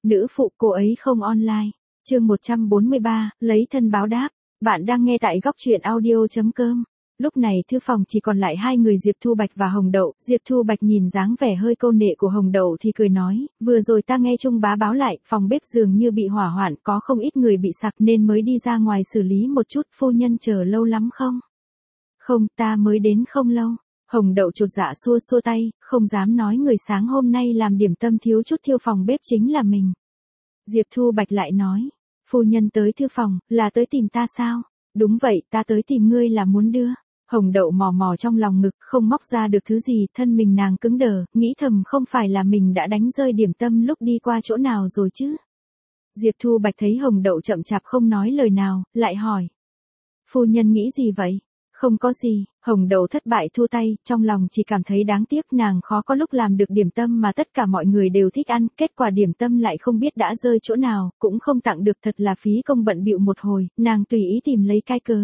Nữ phụ cô ấy không online. Chương 143, lấy thân báo đáp. Bạn đang nghe tại góc truyện audio.com. Lúc này thư phòng chỉ còn lại hai người Diệp Thu Bạch và Hồng Đậu. Diệp Thu Bạch nhìn dáng vẻ hơi câu nệ của Hồng Đậu thì cười nói, vừa rồi ta nghe Trung bá báo lại, phòng bếp dường như bị hỏa hoạn, có không ít người bị sặc nên mới đi ra ngoài xử lý một chút, phu nhân chờ lâu lắm không? Không, ta mới đến không lâu. Hồng Đậu chột dạ xua xua tay, không dám nói người sáng hôm nay làm điểm tâm thiếu chút thiêu phòng bếp chính là mình. Diệp Thu Bạch lại nói, phu nhân tới thư phòng, là tới tìm ta sao? Đúng vậy, ta tới tìm ngươi là muốn đưa. Hồng Đậu mò mò trong lòng ngực, không móc ra được thứ gì, thân mình nàng cứng đờ, nghĩ thầm không phải là mình đã đánh rơi điểm tâm lúc đi qua chỗ nào rồi chứ. Diệp Thu Bạch thấy Hồng Đậu chậm chạp không nói lời nào, lại hỏi. Phu nhân nghĩ gì vậy? Không có gì, Hồng Đậu thất bại thua tay, trong lòng chỉ cảm thấy đáng tiếc nàng khó có lúc làm được điểm tâm mà tất cả mọi người đều thích ăn, kết quả điểm tâm lại không biết đã rơi chỗ nào, cũng không tặng được thật là phí công bận bịu một hồi, nàng tùy ý tìm lấy cái cớ.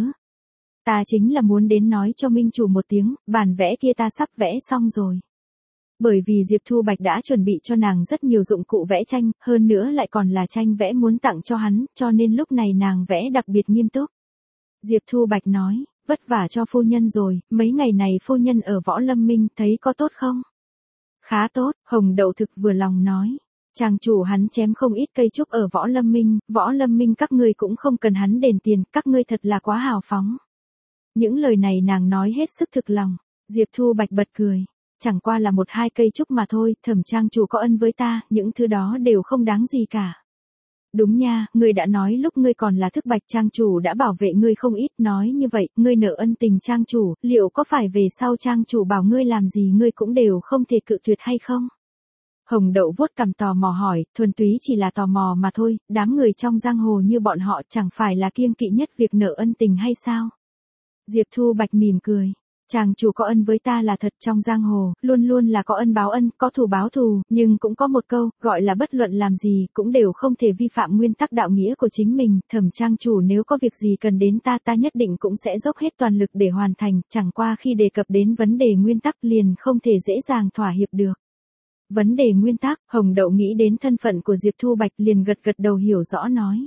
Ta chính là muốn đến nói cho minh chủ một tiếng, bản vẽ kia ta sắp vẽ xong rồi. Bởi vì Diệp Thu Bạch đã chuẩn bị cho nàng rất nhiều dụng cụ vẽ tranh, hơn nữa lại còn là tranh vẽ muốn tặng cho hắn, cho nên lúc này nàng vẽ đặc biệt nghiêm túc. Diệp Thu Bạch nói, vất vả cho phu nhân rồi, mấy ngày này phu nhân ở Võ Lâm Minh thấy có tốt không? Khá tốt, Hồng Đậu thực vừa lòng nói. Chàng chủ hắn chém không ít cây trúc ở Võ Lâm Minh các ngươi cũng không cần hắn đền tiền, các ngươi thật là quá hào phóng. Những lời này nàng nói hết sức thực lòng, Diệp Thu Bạch bật cười. Chẳng qua là một hai cây trúc mà thôi, Thẩm trang chủ có ân với ta, những thứ đó đều không đáng gì cả. Đúng nha, ngươi đã nói lúc ngươi còn là Thức Bạch trang chủ đã bảo vệ ngươi không ít, nói như vậy, ngươi nợ ân tình trang chủ, liệu có phải về sau trang chủ bảo ngươi làm gì ngươi cũng đều không thể cự tuyệt hay không? Hồng Đậu vuốt cằm tò mò hỏi, thuần túy chỉ là tò mò mà thôi, đám người trong giang hồ như bọn họ chẳng phải là kiêng kỵ nhất việc nợ ân tình hay sao? Diệp Thu Bạch mỉm cười. Chàng chủ có ân với ta là thật, trong giang hồ, luôn luôn là có ân báo ân, có thù báo thù, nhưng cũng có một câu, gọi là bất luận làm gì, cũng đều không thể vi phạm nguyên tắc đạo nghĩa của chính mình, Thẩm trang chủ nếu có việc gì cần đến ta nhất định cũng sẽ dốc hết toàn lực để hoàn thành, chẳng qua khi đề cập đến vấn đề nguyên tắc liền không thể dễ dàng thỏa hiệp được. Vấn đề nguyên tắc, Hồng Đậu nghĩ đến thân phận của Diệp Thu Bạch liền gật gật đầu hiểu rõ nói.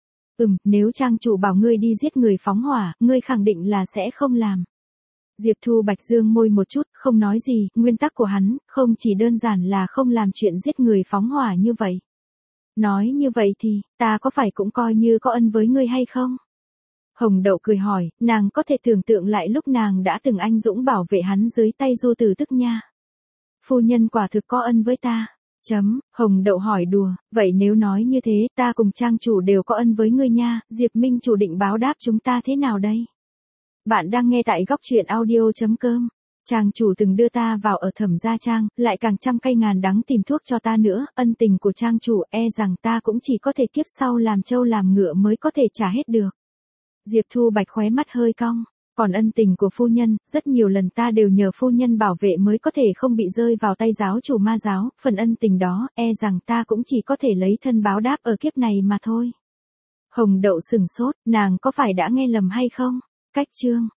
Nếu trang chủ bảo ngươi đi giết người phóng hỏa, ngươi khẳng định là sẽ không làm. Diệp Thu Bạch dương môi một chút, không nói gì, nguyên tắc của hắn, không chỉ đơn giản là không làm chuyện giết người phóng hỏa như vậy. Nói như vậy thì, ta có phải cũng coi như có ân với ngươi hay không? Hồng Đậu cười hỏi, nàng có thể tưởng tượng lại lúc nàng đã từng anh dũng bảo vệ hắn dưới tay Du Tử Tức nha. Phu nhân quả thực có ân với ta. Hồng Đậu hỏi đùa, vậy nếu nói như thế, ta cùng trang chủ đều có ân với ngươi nha, Diệp Minh chủ định báo đáp chúng ta thế nào đây? Bạn đang nghe tại góc truyện audio.com. Trang chủ từng đưa ta vào ở Thẩm gia trang, lại càng trăm cây ngàn đắng tìm thuốc cho ta nữa, ân tình của trang chủ rằng ta cũng chỉ có thể kiếp sau làm trâu làm ngựa mới có thể trả hết được. Diệp Thu Bạch khóe mắt hơi cong. Còn ân tình của phu nhân, rất nhiều lần ta đều nhờ phu nhân bảo vệ mới có thể không bị rơi vào tay giáo chủ ma giáo, phần ân tình đó, rằng ta cũng chỉ có thể lấy thân báo đáp ở kiếp này mà thôi. Hồng Đậu sừng sốt, nàng có phải đã nghe lầm hay không? Cách chương.